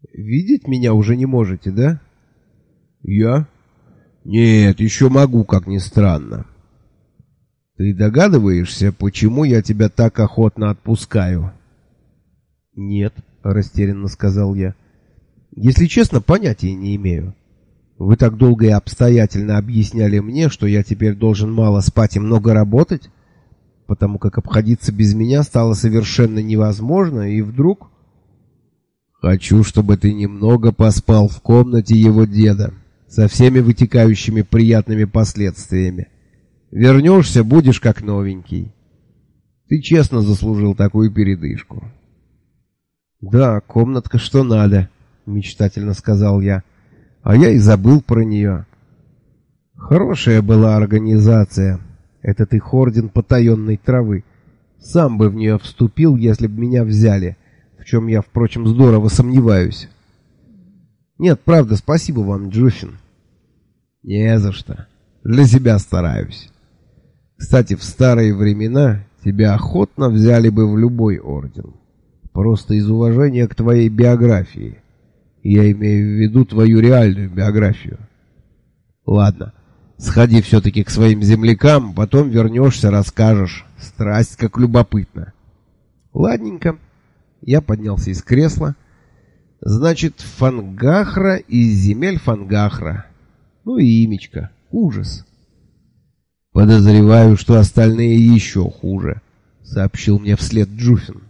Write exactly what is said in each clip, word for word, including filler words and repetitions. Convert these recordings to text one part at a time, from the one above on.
Видеть меня уже не можете, да? Я? Нет, еще могу, как ни странно. Ты догадываешься, почему я тебя так охотно отпускаю? Нет, растерянно сказал я. Если честно, понятия не имею. Вы так долго и обстоятельно объясняли мне, что я теперь должен мало спать и много работать, потому как обходиться без меня стало совершенно невозможно, и вдруг... Хочу, чтобы ты немного поспал в комнате его деда, со всеми вытекающими приятными последствиями. Вернешься, будешь как новенький. Ты честно заслужил такую передышку. Да, комнатка что надо, мечтательно сказал я. А я и забыл про нее. Хорошая была организация, этот их орден потаенной травы. Сам бы в нее вступил, если бы меня взяли, в чем я, впрочем, здорово сомневаюсь. Нет, правда, спасибо вам, Джуфин. Не за что. Для себя стараюсь. Кстати, в старые времена тебя охотно взяли бы в любой орден. Просто из уважения к твоей биографии. Я имею в виду твою реальную биографию. Ладно, сходи все-таки к своим землякам, потом вернешься, расскажешь. Страсть как любопытно. Ладненько. Я поднялся из кресла. Значит, Фангахра из земель Фангахра. Ну и имечко. Ужас. Подозреваю, что остальные еще хуже, сообщил мне вслед Джуфин.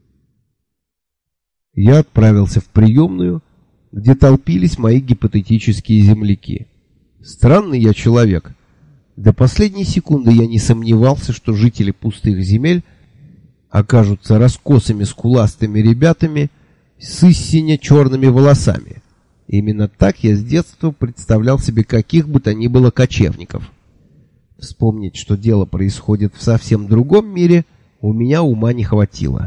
Я отправился в приемную, где толпились мои гипотетические земляки. Странный я человек. До последней секунды я не сомневался, что жители пустых земель окажутся раскосыми скуластыми ребятами с истинно черными волосами. Именно так я с детства представлял себе каких бы то ни было кочевников. Вспомнить, что дело происходит в совсем другом мире, у меня ума не хватило.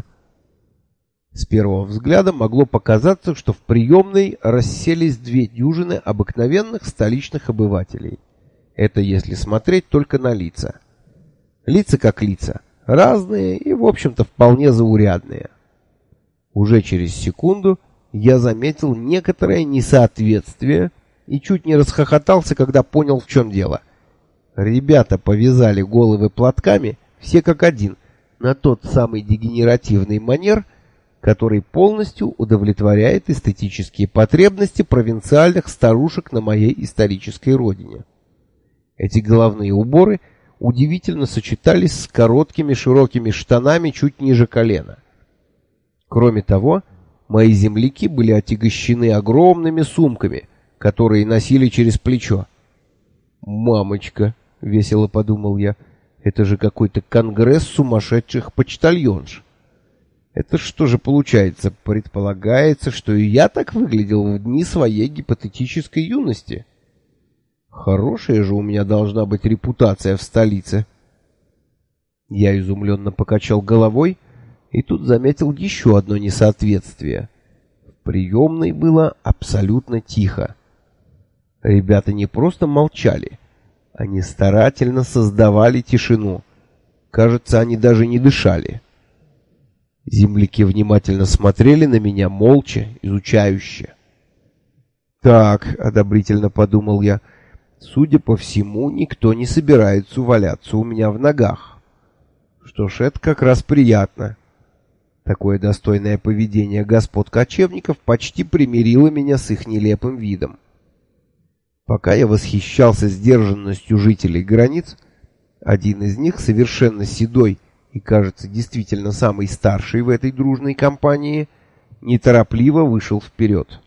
С первого взгляда могло показаться, что в приемной расселись две дюжины обыкновенных столичных обывателей. Это если смотреть только на лица. Лица как лица, разные и, в общем-то, вполне заурядные. Уже через секунду я заметил некоторое несоответствие и чуть не расхохотался, когда понял, в чем дело. Ребята повязали головы платками, все как один, на тот самый дегенеративный манер, который полностью удовлетворяет эстетические потребности провинциальных старушек на моей исторической родине. Эти головные уборы удивительно сочетались с короткими широкими штанами чуть ниже колена. Кроме того, мои земляки были отягощены огромными сумками, которые носили через плечо. «Мамочка!» — весело подумал я. «Это же какой-то конгресс сумасшедших почтальонш!» Это что же получается? Предполагается, что и я так выглядел в дни своей гипотетической юности. Хорошая же у меня должна быть репутация в столице. Я изумленно покачал головой и тут заметил еще одно несоответствие. В приемной было абсолютно тихо. Ребята не просто молчали, они старательно создавали тишину. Кажется, они даже не дышали. Земляки внимательно смотрели на меня, молча, изучающе. «Так», — одобрительно подумал я, — «судя по всему, никто не собирается валяться у меня в ногах. Что ж, это как раз приятно». Такое достойное поведение господ кочевников почти примирило меня с их нелепым видом. Пока я восхищался сдержанностью жителей границ, один из них, совершенно седой и, кажется, действительно самый старший в этой дружной компании, неторопливо вышел вперед.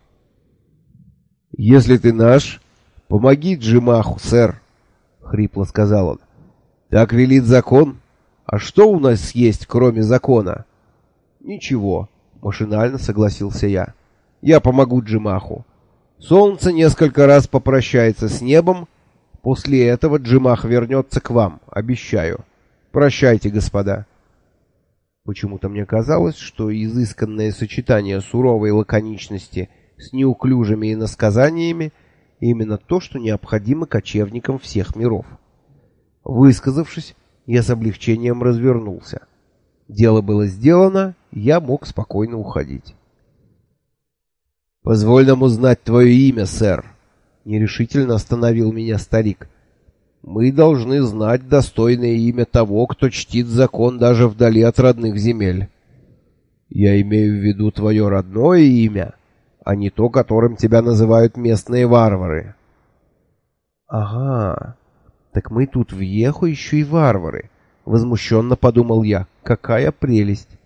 «Если ты наш, помоги Джимаху, сэр», — хрипло сказал он. «Так велит закон. А что у нас есть, кроме закона?» «Ничего», — машинально согласился я. «Я помогу Джимаху. Солнце несколько раз попрощается с небом. После этого Джимах вернется к вам, обещаю. Прощайте, господа». Почему-то мне казалось, что изысканное сочетание суровой лаконичности с неуклюжими иносказаниями именно то, что необходимо кочевникам всех миров. Высказавшись, я с облегчением развернулся. Дело было сделано, я мог спокойно уходить. «Позволь нам узнать твое имя, сэр», — нерешительно остановил меня старик. «Мы должны знать достойное имя того, кто чтит закон даже вдали от родных земель». «Я имею в виду твое родное имя, а не то, которым тебя называют местные варвары». «Ага, так мы тут в Еху еще и варвары», — возмущенно подумал я. «Какая прелесть!»